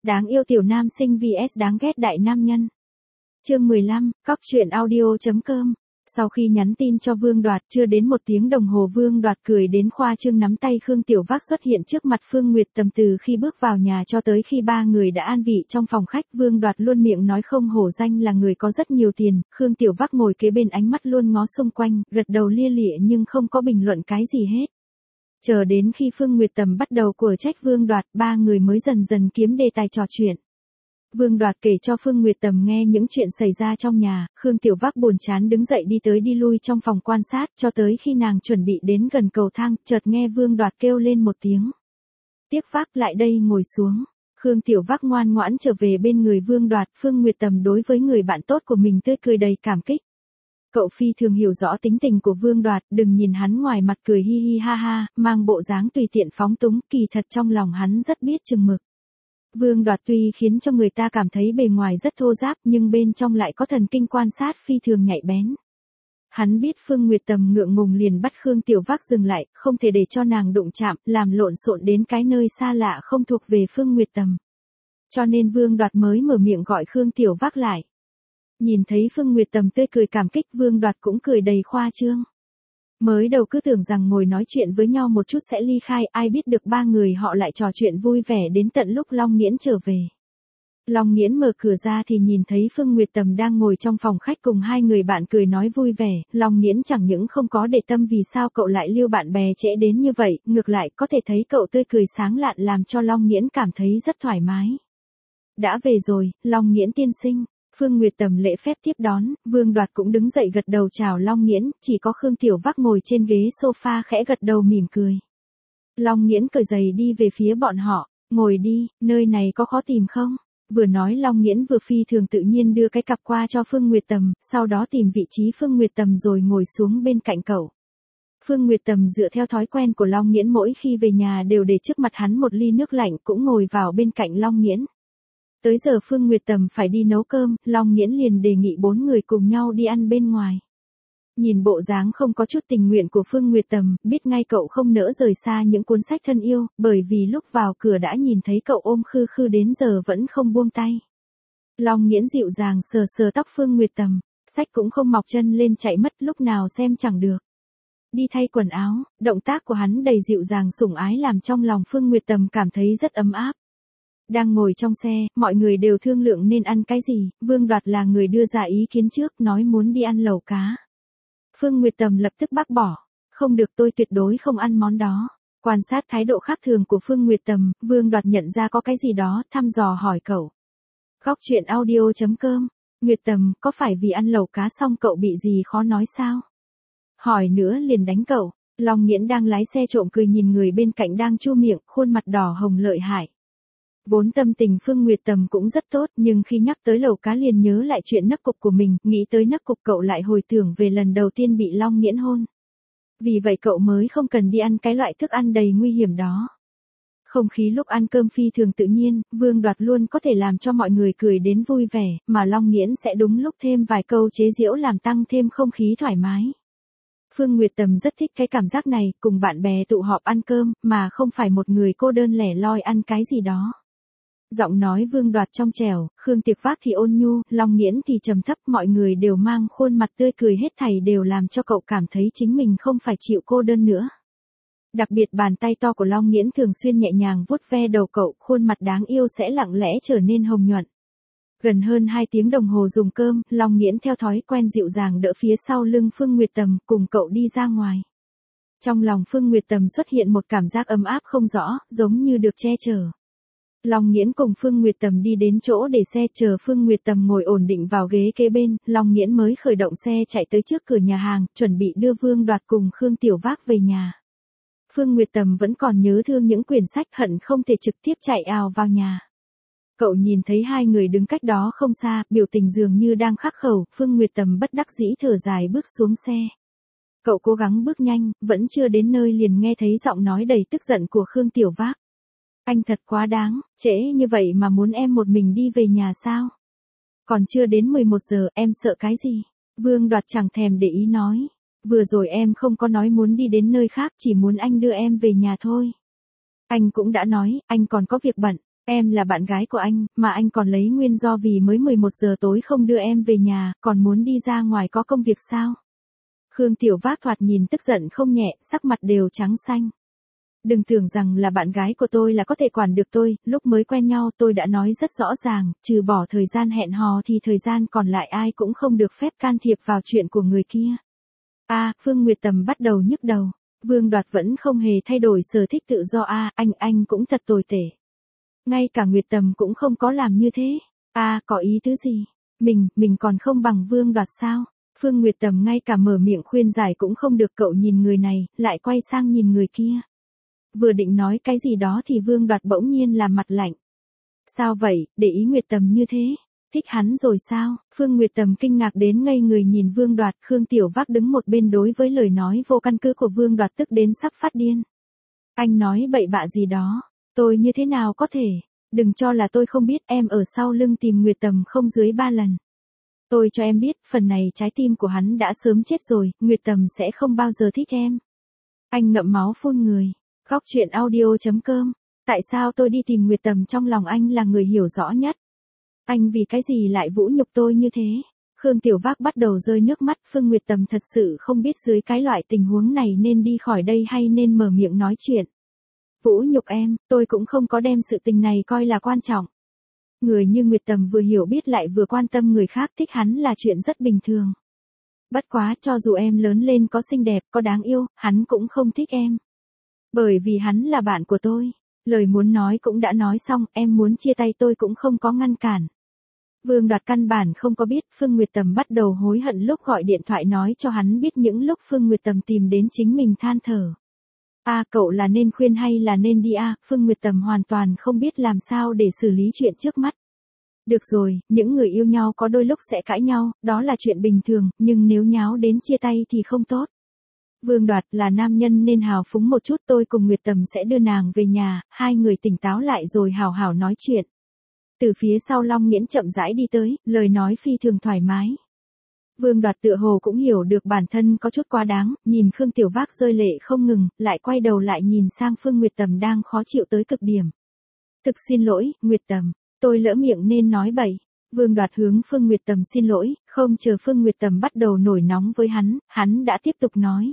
Đáng yêu tiểu nam sinh vs đáng ghét đại nam nhân. Chương 15, cóc truyện audio.com. Sau khi nhắn tin cho Vương Đoạt chưa đến 1 tiếng đồng hồ, Vương Đoạt cười đến khoa trương nắm tay Khương Tiểu Vác xuất hiện trước mặt Phương Nguyệt Tầm. Từ khi bước vào nhà cho tới khi ba người đã an vị trong phòng khách, Vương Đoạt luôn miệng nói không hổ danh là người có rất nhiều tiền. Khương Tiểu Vác ngồi kế bên, ánh mắt luôn ngó xung quanh, gật đầu lia lịa nhưng không có bình luận cái gì hết. Chờ đến khi Phương Nguyệt Tầm bắt đầu quở trách Vương Đoạt, ba người mới dần dần kiếm đề tài trò chuyện. Vương Đoạt kể cho Phương Nguyệt Tầm nghe những chuyện xảy ra trong nhà. Khương Tiểu Vác buồn chán đứng dậy đi tới đi lui trong phòng quan sát, cho tới khi nàng chuẩn bị đến gần cầu thang, chợt nghe Vương Đoạt kêu lên một tiếng. Tiếc Vác, lại đây ngồi xuống. Khương Tiểu Vác ngoan ngoãn trở về bên người Vương Đoạt. Phương Nguyệt Tầm đối với người bạn tốt của mình tươi cười đầy cảm kích. Cậu phi thường hiểu rõ tính tình của Vương Đoạt, đừng nhìn hắn ngoài mặt cười hi hi ha ha, mang bộ dáng tùy tiện phóng túng, kỳ thật trong lòng hắn rất biết chừng mực. Vương Đoạt tuy khiến cho người ta cảm thấy bề ngoài rất thô ráp nhưng bên trong lại có thần kinh quan sát phi thường nhạy bén. Hắn biết Phương Nguyệt Tầm ngượng ngùng liền bắt Khương Tiểu Vác dừng lại, không thể để cho nàng đụng chạm, làm lộn xộn đến cái nơi xa lạ không thuộc về Phương Nguyệt Tầm. Cho nên Vương Đoạt mới mở miệng gọi Khương Tiểu Vác lại. Nhìn thấy Phương Nguyệt Tầm tươi cười cảm kích, Vương Đoạt cũng cười đầy khoa trương. Mới đầu cứ tưởng rằng ngồi nói chuyện với nhau một chút sẽ ly khai, ai biết được ba người họ lại trò chuyện vui vẻ đến tận lúc Long Nghiễn trở về. Long Nghiễn mở cửa ra thì nhìn thấy Phương Nguyệt Tầm đang ngồi trong phòng khách cùng hai người bạn cười nói vui vẻ. Long Nghiễn chẳng những không có để tâm vì sao cậu lại lưu bạn bè trễ đến như vậy, ngược lại có thể thấy cậu tươi cười sáng lạn làm cho Long Nghiễn cảm thấy rất thoải mái. Đã về rồi, Long Nghiễn tiên sinh. Phương Nguyệt Tầm lễ phép tiếp đón, Vương Đoạt cũng đứng dậy gật đầu chào Long Nghiễn, chỉ có Khương Tiểu Vác ngồi trên ghế sofa khẽ gật đầu mỉm cười. Long Nghiễn cởi giày đi về phía bọn họ, ngồi đi, nơi này có khó tìm không? Vừa nói Long Nghiễn vừa phi thường tự nhiên đưa cái cặp qua cho Phương Nguyệt Tầm, sau đó tìm vị trí Phương Nguyệt Tầm rồi ngồi xuống bên cạnh cậu. Phương Nguyệt Tầm dựa theo thói quen của Long Nghiễn mỗi khi về nhà đều để trước mặt hắn một ly nước lạnh, cũng ngồi vào bên cạnh Long Nghiễn. Tới giờ Phương Nguyệt Tầm phải đi nấu cơm, Long Nghiễn liền đề nghị 4 người cùng nhau đi ăn bên ngoài. Nhìn bộ dáng không có chút tình nguyện của Phương Nguyệt Tầm, biết ngay cậu không nỡ rời xa những cuốn sách thân yêu, bởi vì lúc vào cửa đã nhìn thấy cậu ôm khư khư đến giờ vẫn không buông tay. Long Nghiễn dịu dàng sờ sờ tóc Phương Nguyệt Tầm, sách cũng không mọc chân lên chạy mất, lúc nào xem chẳng được. Đi thay quần áo, động tác của hắn đầy dịu dàng sủng ái làm trong lòng Phương Nguyệt Tầm cảm thấy rất ấm áp. Đang ngồi trong xe, mọi người đều thương lượng nên ăn cái gì, Vương Đoạt là người đưa ra ý kiến trước, nói muốn đi ăn lẩu cá. Phương Nguyệt Tầm lập tức bác bỏ, không được, tôi tuyệt đối không ăn món đó. Quan sát thái độ khác thường của Phương Nguyệt Tầm, Vương Đoạt nhận ra có cái gì đó, thăm dò hỏi cậu. Góc truyện audio.com, Nguyệt Tầm, có phải vì ăn lẩu cá xong cậu bị gì khó nói sao? Hỏi nữa liền đánh cậu. Long Nghiễn đang lái xe trộm cười nhìn người bên cạnh đang chu miệng, khuôn mặt đỏ hồng lợi hại. Vốn tâm tình Phương Nguyệt Tầm cũng rất tốt, nhưng khi nhắc tới lẩu cá liền nhớ lại chuyện nấc cục của mình, nghĩ tới nấc cục cậu lại hồi tưởng về lần đầu tiên bị Long Nghiễn hôn. Vì vậy cậu mới không cần đi ăn cái loại thức ăn đầy nguy hiểm đó. Không khí lúc ăn cơm phi thường tự nhiên, Vương Đoạt luôn có thể làm cho mọi người cười đến vui vẻ, mà Long Nghiễn sẽ đúng lúc thêm vài câu chế giễu làm tăng thêm không khí thoải mái. Phương Nguyệt Tầm rất thích cái cảm giác này, cùng bạn bè tụ họp ăn cơm, mà không phải một người cô đơn lẻ loi ăn cái gì đó. Giọng nói Vương Đoạt trong trẻo, Khương Tiểu Vác thì ôn nhu, Long Nghiễn thì trầm thấp, mọi người đều mang khuôn mặt tươi cười, hết thảy đều làm cho cậu cảm thấy chính mình không phải chịu cô đơn nữa. Đặc biệt bàn tay to của Long Nghiễn thường xuyên nhẹ nhàng vuốt ve đầu cậu, khuôn mặt đáng yêu sẽ lặng lẽ trở nên hồng nhuận. Gần hơn 2 tiếng đồng hồ dùng cơm, Long Nghiễn theo thói quen dịu dàng đỡ phía sau lưng Phương Nguyệt Tầm, cùng cậu đi ra ngoài. Trong lòng Phương Nguyệt Tầm xuất hiện một cảm giác ấm áp không rõ, giống như được che chở. Long Nghiễn cùng Phương Nguyệt Tầm đi đến chỗ để xe, chờ Phương Nguyệt Tầm ngồi ổn định vào ghế kế bên, Long Nghiễn mới khởi động xe chạy tới trước cửa nhà hàng, chuẩn bị đưa Vương Đoạt cùng Khương Tiểu Vác về nhà. Phương Nguyệt Tầm vẫn còn nhớ thương những quyển sách, hận không thể trực tiếp chạy ào vào nhà. Cậu nhìn thấy hai người đứng cách đó không xa, biểu tình dường như đang khắc khẩu, Phương Nguyệt Tầm bất đắc dĩ thở dài bước xuống xe. Cậu cố gắng bước nhanh, vẫn chưa đến nơi liền nghe thấy giọng nói đầy tức giận của Khương Tiểu Vác. Anh thật quá đáng, trễ như vậy mà muốn em một mình đi về nhà sao? Còn chưa đến 11 giờ, em sợ cái gì? Vương Đoạt chẳng thèm để ý nói. Vừa rồi em không có nói muốn đi đến nơi khác, chỉ muốn anh đưa em về nhà thôi. Anh cũng đã nói, anh còn có việc bận. Em là bạn gái của anh, mà anh còn lấy nguyên do vì mới 11 giờ tối không đưa em về nhà, còn muốn đi ra ngoài có công việc sao? Khương Tiểu Vác thoạt nhìn tức giận không nhẹ, sắc mặt đều trắng xanh. Đừng tưởng rằng là bạn gái của tôi là có thể quản được tôi, lúc mới quen nhau tôi đã nói rất rõ ràng, trừ bỏ thời gian hẹn hò thì thời gian còn lại ai cũng không được phép can thiệp vào chuyện của người kia. Phương Nguyệt Tầm bắt đầu nhức đầu. Vương Đoạt vẫn không hề thay đổi sở thích tự do anh cũng thật tồi tệ. Ngay cả Nguyệt Tầm cũng không có làm như thế. Có ý tứ gì? Mình còn không bằng Vương Đoạt sao? Phương Nguyệt Tầm ngay cả mở miệng khuyên giải cũng không được, cậu nhìn người này, lại quay sang nhìn người kia. Vừa định nói cái gì đó thì Vương Đoạt bỗng nhiên làm mặt lạnh. Sao vậy, để ý Nguyệt Tầm như thế? Thích hắn rồi sao? Phương Nguyệt Tầm kinh ngạc đến ngây người nhìn Vương Đoạt. Khương Tiểu Vác đứng một bên đối với lời nói vô căn cứ của Vương Đoạt tức đến sắp phát điên. Anh nói bậy bạ gì đó? Tôi như thế nào có thể? Đừng cho là tôi không biết, em ở sau lưng tìm Nguyệt Tầm không dưới 3 lần. Tôi cho em biết, phần này trái tim của hắn đã sớm chết rồi, Nguyệt Tầm sẽ không bao giờ thích em. Anh ngậm máu phun người. Góc truyện audio.com. Tại sao tôi đi tìm Nguyệt Tầm, trong lòng anh là người hiểu rõ nhất. Anh vì cái gì lại vũ nhục tôi như thế? Khương Tiểu Vác bắt đầu rơi nước mắt. Phương Nguyệt Tầm thật sự không biết dưới cái loại tình huống này nên đi khỏi đây hay nên mở miệng nói chuyện. Vũ nhục em, tôi cũng không có đem sự tình này coi là quan trọng. Người như Nguyệt Tầm vừa hiểu biết lại vừa quan tâm người khác, thích hắn là chuyện rất bình thường. Bất quá cho dù em lớn lên có xinh đẹp, có đáng yêu, hắn cũng không thích em. Bởi vì hắn là bạn của tôi. Lời muốn nói cũng đã nói xong, em muốn chia tay tôi cũng không có ngăn cản. Vương Đoạt căn bản không có biết. Phương Nguyệt Tầm bắt đầu hối hận lúc gọi điện thoại nói cho hắn biết những lúc Phương Nguyệt Tầm tìm đến chính mình than thở. Cậu là nên khuyên hay là nên đi Phương Nguyệt Tầm hoàn toàn không biết làm sao để xử lý chuyện trước mắt. Được rồi, những người yêu nhau có đôi lúc sẽ cãi nhau, đó là chuyện bình thường, nhưng nếu nháo đến chia tay thì không tốt. Vương Đoạt là nam nhân nên hào phúng một chút, tôi cùng Nguyệt Tầm sẽ đưa nàng về nhà, hai người tỉnh táo lại rồi hào hào nói chuyện. Từ phía sau Long Nghiễn chậm rãi đi tới, lời nói phi thường thoải mái. Vương Đoạt tựa hồ cũng hiểu được bản thân có chút quá đáng, nhìn Khương Tiểu Vác rơi lệ không ngừng, lại quay đầu lại nhìn sang Phương Nguyệt Tầm đang khó chịu tới cực điểm. Thực xin lỗi, Nguyệt Tầm, tôi lỡ miệng nên nói bậy. Vương Đoạt hướng Phương Nguyệt Tầm xin lỗi, không chờ Phương Nguyệt Tầm bắt đầu nổi nóng với hắn đã tiếp tục nói.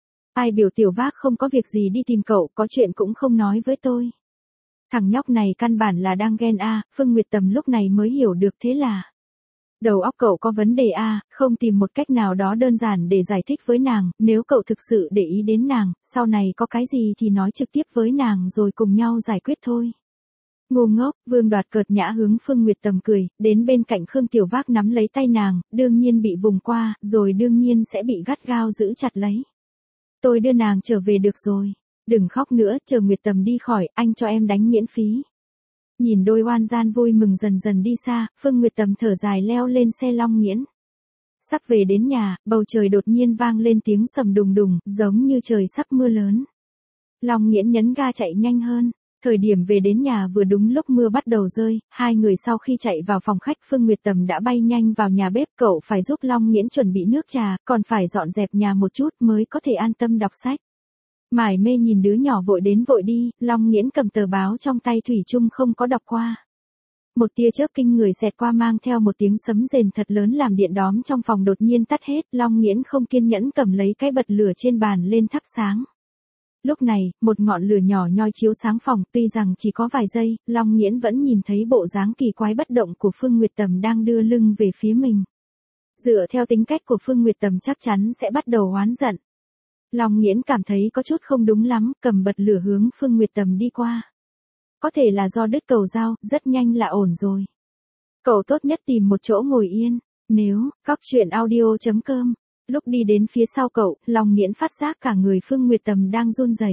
Ai biểu Tiểu Vác không có việc gì đi tìm cậu, có chuyện cũng không nói với tôi. Thằng nhóc này căn bản là đang ghen Phương Nguyệt Tầm lúc này mới hiểu được, thế là đầu óc cậu có vấn đề không tìm một cách nào đó đơn giản để giải thích với nàng, nếu cậu thực sự để ý đến nàng, sau này có cái gì thì nói trực tiếp với nàng rồi cùng nhau giải quyết thôi. Ngu ngốc, Vương Đoạt cợt nhã hướng Phương Nguyệt Tầm cười, đến bên cạnh Khương Tiểu Vác nắm lấy tay nàng, đương nhiên bị vùng qua, rồi đương nhiên sẽ bị gắt gao giữ chặt lấy. Tôi đưa nàng trở về được rồi. Đừng khóc nữa, chờ Nguyệt Tầm đi khỏi, anh cho em đánh miễn phí. Nhìn đôi oan gian vui mừng dần dần đi xa, Phương Nguyệt Tầm thở dài leo lên xe Long Nghiễn. Sắp về đến nhà, bầu trời đột nhiên vang lên tiếng sầm đùng đùng, giống như trời sắp mưa lớn. Long Nghiễn nhấn ga chạy nhanh hơn. Thời điểm về đến nhà vừa đúng lúc mưa bắt đầu rơi, hai người sau khi chạy vào phòng khách, Phương Nguyệt Tầm đã bay nhanh vào nhà bếp, cậu phải giúp Long Nghiễn chuẩn bị nước trà, còn phải dọn dẹp nhà một chút mới có thể an tâm đọc sách. Mải mê nhìn đứa nhỏ vội đến vội đi, Long Nghiễn cầm tờ báo trong tay thủy chung không có đọc qua. Một tia chớp kinh người xẹt qua mang theo một tiếng sấm rền thật lớn làm điện đóm trong phòng đột nhiên tắt hết, Long Nghiễn không kiên nhẫn cầm lấy cái bật lửa trên bàn lên thắp sáng. Lúc này, một ngọn lửa nhỏ nhoi chiếu sáng phòng, tuy rằng chỉ có vài giây, Long Nghiễn vẫn nhìn thấy bộ dáng kỳ quái bất động của Phương Nguyệt Tầm đang đưa lưng về phía mình. Dựa theo tính cách của Phương Nguyệt Tầm chắc chắn sẽ bắt đầu oán giận. Long Nghiễn cảm thấy có chút không đúng lắm, cầm bật lửa hướng Phương Nguyệt Tầm đi qua. Có thể là do đứt cầu dao, rất nhanh là ổn rồi. Cậu tốt nhất tìm một chỗ ngồi yên. Nếu, góc truyện audio.com. Lúc đi đến phía sau cậu, Long Nghiễn phát giác cả người Phương Nguyệt Tầm đang run rẩy.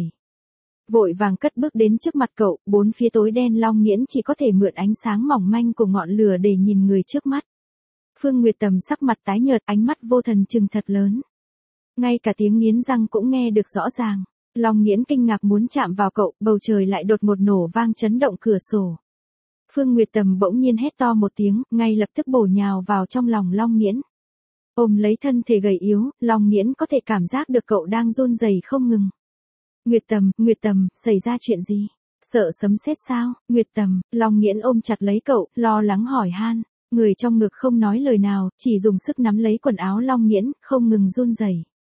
Vội vàng cất bước đến trước mặt cậu, bốn phía tối đen, Long Nghiễn chỉ có thể mượn ánh sáng mỏng manh của ngọn lửa để nhìn người trước mắt. Phương Nguyệt Tầm sắc mặt tái nhợt, ánh mắt vô thần trừng thật lớn. Ngay cả tiếng nghiến răng cũng nghe được rõ ràng. Long Nghiễn kinh ngạc muốn chạm vào cậu, bầu trời lại đột ngột nổ vang chấn động cửa sổ. Phương Nguyệt Tầm bỗng nhiên hét to một tiếng, ngay lập tức bổ nhào vào trong lòng Long Nghiễn. Ôm lấy thân thể gầy yếu, Long Nghiễn có thể cảm giác được cậu đang run rẩy không ngừng. Nguyệt Tầm, xảy ra chuyện gì? Sợ sấm sét sao? Nguyệt Tầm, Long Nghiễn ôm chặt lấy cậu, lo lắng hỏi han. Người trong ngực không nói lời nào, chỉ dùng sức nắm lấy quần áo Long Nghiễn, không ngừng run rẩy.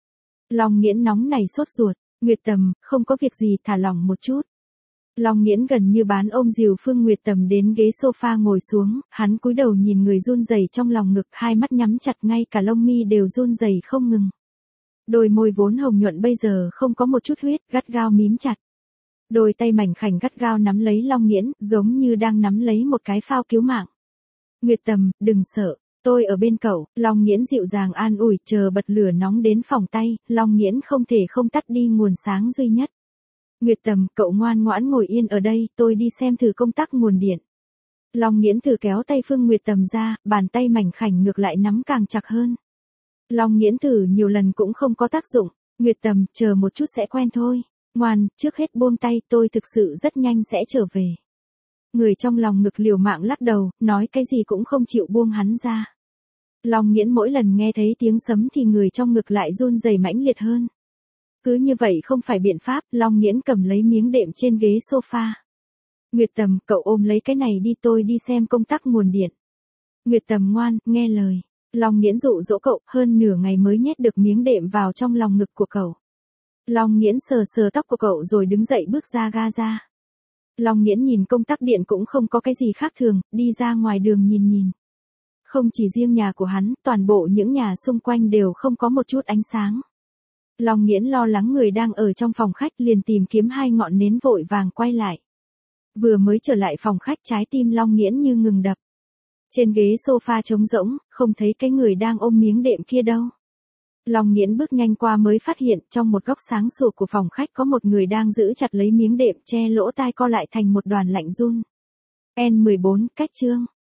Long Nghiễn nóng nảy sốt ruột. Nguyệt Tầm, không có việc gì, thả lỏng một chút. Long Nghiễn gần như bán ôm dìu Phương Nguyệt Tầm đến ghế sofa ngồi xuống, hắn cúi đầu nhìn người run rẩy trong lòng ngực, hai mắt nhắm chặt, ngay cả lông mi đều run rẩy không ngừng. Đôi môi vốn hồng nhuận bây giờ không có một chút huyết, gắt gao mím chặt. Đôi tay mảnh khảnh gắt gao nắm lấy Long Nghiễn, giống như đang nắm lấy một cái phao cứu mạng. Nguyệt Tầm, đừng sợ, tôi ở bên cậu. Long Nghiễn dịu dàng an ủi, chờ bật lửa nóng đến phòng tay, Long Nghiễn không thể không tắt đi nguồn sáng duy nhất. Nguyệt Tầm, cậu ngoan ngoãn ngồi yên ở đây, tôi đi xem thử công tắc nguồn điện. Long Nghiễn thử kéo tay Phương Nguyệt Tầm ra, bàn tay mảnh khảnh ngược lại nắm càng chặt hơn. Long Nghiễn thử nhiều lần cũng không có tác dụng. Nguyệt Tầm, chờ một chút sẽ quen thôi. Ngoan, trước hết buông tay, tôi thực sự rất nhanh sẽ trở về. Người trong lòng ngực liều mạng lắc đầu, nói cái gì cũng không chịu buông hắn ra. Long Nghiễn mỗi lần nghe thấy tiếng sấm thì người trong ngực lại run rẩy mãnh liệt hơn. Cứ như vậy không phải biện pháp, Long Nghiễn cầm lấy miếng đệm trên ghế sofa. Nguyệt Tầm, cậu ôm lấy cái này đi, tôi đi xem công tắc nguồn điện. Nguyệt Tầm ngoan, nghe lời. Long Nghiễn dụ dỗ cậu, hơn nửa ngày mới nhét được miếng đệm vào trong lòng ngực của cậu. Long Nghiễn sờ sờ tóc của cậu rồi đứng dậy bước ra ga. Long Nghiễn nhìn công tắc điện cũng không có cái gì khác thường, đi ra ngoài đường nhìn. Không chỉ riêng nhà của hắn, toàn bộ những nhà xung quanh đều không có một chút ánh sáng. Long Nghiễn lo lắng người đang ở trong phòng khách, liền tìm kiếm hai ngọn nến vội vàng quay lại. Vừa mới trở lại phòng khách, trái tim Long Nghiễn như ngừng đập. Trên ghế sofa trống rỗng, không thấy cái người đang ôm miếng đệm kia đâu. Long Nghiễn bước nhanh qua mới phát hiện trong một góc sáng sủa của phòng khách có một người đang giữ chặt lấy miếng đệm, che lỗ tai co lại thành một đoàn lạnh run. N14, cách chương.